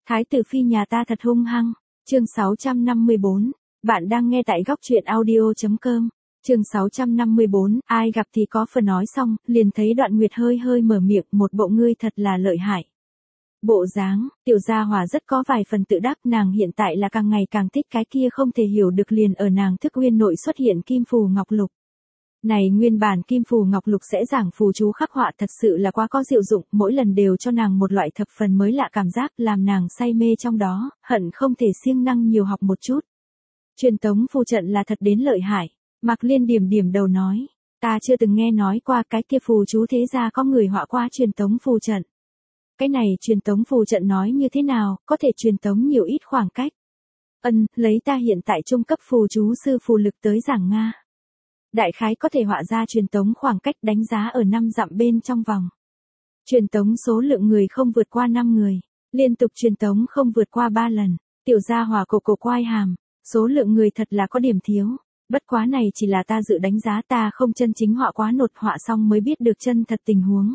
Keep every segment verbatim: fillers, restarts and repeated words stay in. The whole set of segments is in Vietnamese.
Thái tử phi nhà ta thật hung hăng. Chương sáu trăm năm mươi bốn. Bạn đang nghe tại góc truyện audio.com. Chương sáu trăm năm mươi bốn. Ai gặp thì có phần nói xong, liền thấy Đoạn Nguyệt hơi hơi mở miệng, một bộ ngươi thật là lợi hại. Bộ dáng, tiểu gia hòa rất có vài phần tự đắc, nàng hiện tại là càng ngày càng thích cái kia không thể hiểu được liền ở nàng thức nguyên nội xuất hiện kim phù ngọc lục. Này nguyên bản kim phù ngọc lục sẽ giảng phù chú khắc họa thật sự là quá có diệu dụng, mỗi lần đều cho nàng một loại thập phần mới lạ cảm giác, làm nàng say mê trong đó, hận không thể siêng năng nhiều học một chút. Truyền tống phù trận là thật đến lợi hại. Mạc Liên điểm điểm đầu nói, ta chưa từng nghe nói qua cái kia phù chú thế ra có người họa qua truyền tống phù trận. Cái này truyền tống phù trận nói như thế nào, có thể truyền tống nhiều ít khoảng cách. Ân, lấy ta hiện tại trung cấp phù chú sư phù lực tới giảng Nga. Đại khái có thể họa ra truyền tống khoảng cách đánh giá ở năm dặm bên trong vòng. Truyền tống số lượng người không vượt qua năm người, liên tục truyền tống không vượt qua ba lần, tiểu gia hòa cổ cổ quai hàm, số lượng người thật là có điểm thiếu. Bất quá này chỉ là ta dự đánh giá, ta không chân chính họa quá nột, họa xong mới biết được chân thật tình huống.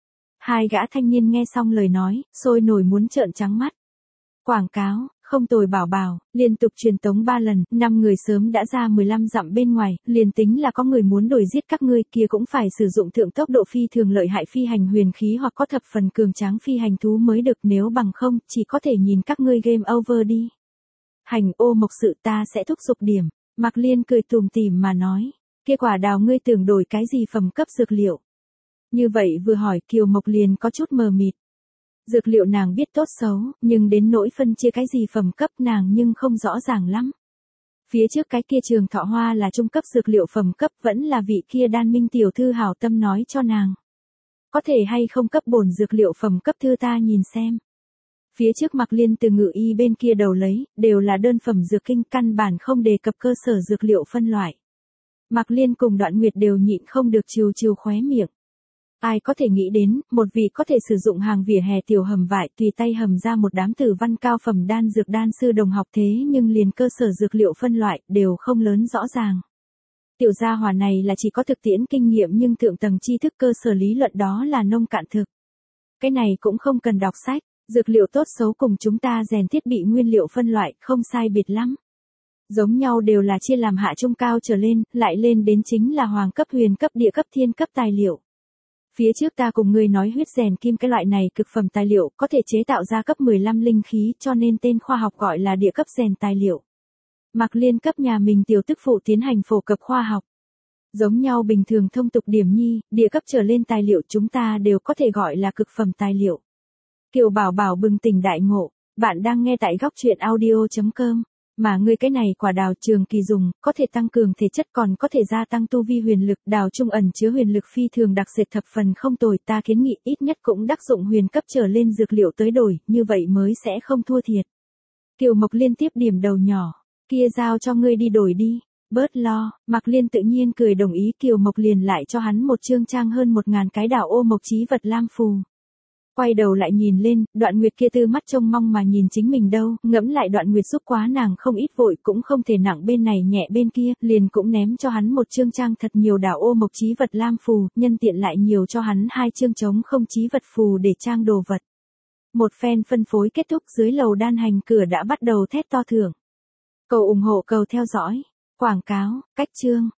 Hai gã thanh niên nghe xong lời nói, sôi nổi muốn trợn trắng mắt. Quảng cáo, không tồi bảo bảo, liên tục truyền tống ba lần, năm người sớm đã ra mười lăm dặm bên ngoài, liền tính là có người muốn đuổi giết các ngươi kia cũng phải sử dụng thượng tốc độ phi thường lợi hại phi hành huyền khí hoặc có thập phần cường tráng phi hành thú mới được, nếu bằng không, chỉ có thể nhìn các ngươi game over đi. Hành ô mộc sự ta sẽ thúc giục điểm. Mạc Liên cười tùm tìm mà nói, kia quả đào ngươi tưởng đổi cái gì phẩm cấp dược liệu. Như vậy vừa hỏi Kiều Mộc liền có chút mờ mịt. Dược liệu nàng biết tốt xấu, nhưng đến nỗi phân chia cái gì phẩm cấp nàng nhưng không rõ ràng lắm. Phía trước cái kia Trường Thọ Hoa là trung cấp dược liệu phẩm cấp, vẫn là vị kia Đan Minh tiểu thư hảo tâm nói cho nàng. Có thể hay không cấp bổn dược liệu phẩm cấp thư ta nhìn xem. Phía trước Mạc Liên từ ngự y bên kia đầu lấy, đều là đơn phẩm dược kinh, căn bản không đề cập cơ sở dược liệu phân loại. Mạc Liên cùng Đoạn Nguyệt đều nhịn không được trìu trìu khóe miệng. Ai có thể nghĩ đến, một vị có thể sử dụng hàng vỉa hè tiểu hầm vải tùy tay hầm ra một đám tử văn cao phẩm đan dược đan sư đồng học thế nhưng liền cơ sở dược liệu phân loại đều không lớn rõ ràng. Tiểu gia hòa này là chỉ có thực tiễn kinh nghiệm nhưng thượng tầng tri thức cơ sở lý luận đó là nông cạn thực. Cái này cũng không cần đọc sách. Dược liệu tốt xấu cùng chúng ta rèn thiết bị nguyên liệu phân loại, không sai biệt lắm. Giống nhau đều là chia làm hạ trung cao trở lên, lại lên đến chính là hoàng cấp huyền cấp địa cấp thiên cấp tài liệu. Phía trước ta cùng ngươi nói huyết rèn kim cái loại này cực phẩm tài liệu có thể chế tạo ra cấp mười lăm linh khí cho nên tên khoa học gọi là địa cấp rèn tài liệu. Mạc Liên cấp nhà mình tiểu tức phụ tiến hành phổ cập khoa học. Giống nhau bình thường thông tục điểm nhi, địa cấp trở lên tài liệu chúng ta đều có thể gọi là cực phẩm tài liệu. Kiều Bảo Bảo bừng tỉnh đại ngộ, bạn đang nghe tại góc truyện audio.com, mà ngươi cái này quả đào trường kỳ dùng, có thể tăng cường thể chất còn có thể gia tăng tu vi huyền lực, đào trung ẩn chứa huyền lực phi thường đặc sệt thập phần không tồi, ta kiến nghị ít nhất cũng đắc dụng huyền cấp trở lên dược liệu tới đổi, như vậy mới sẽ không thua thiệt. Kiều Mộc liên tiếp điểm đầu nhỏ, kia giao cho ngươi đi đổi đi, bớt lo. Mạc Liên tự nhiên cười đồng ý, Kiều Mộc liền lại cho hắn một chương trang hơn một ngàn cái đào ô mộc chí vật lam phù. Quay đầu lại nhìn lên, Đoạn Nguyệt kia tư mắt trông mong mà nhìn chính mình đâu, ngẫm lại Đoạn Nguyệt giúp quá nàng không ít vội cũng không thể nặng bên này nhẹ bên kia, liền cũng ném cho hắn một chương trang thật nhiều đảo ô mộc chí vật lam phù, nhân tiện lại nhiều cho hắn hai chương trống không chí vật phù để trang đồ vật. Một phen phân phối kết thúc, dưới lầu đan hành cửa đã bắt đầu thét to thưởng. Cầu ủng hộ, cầu theo dõi, quảng cáo, cách chương.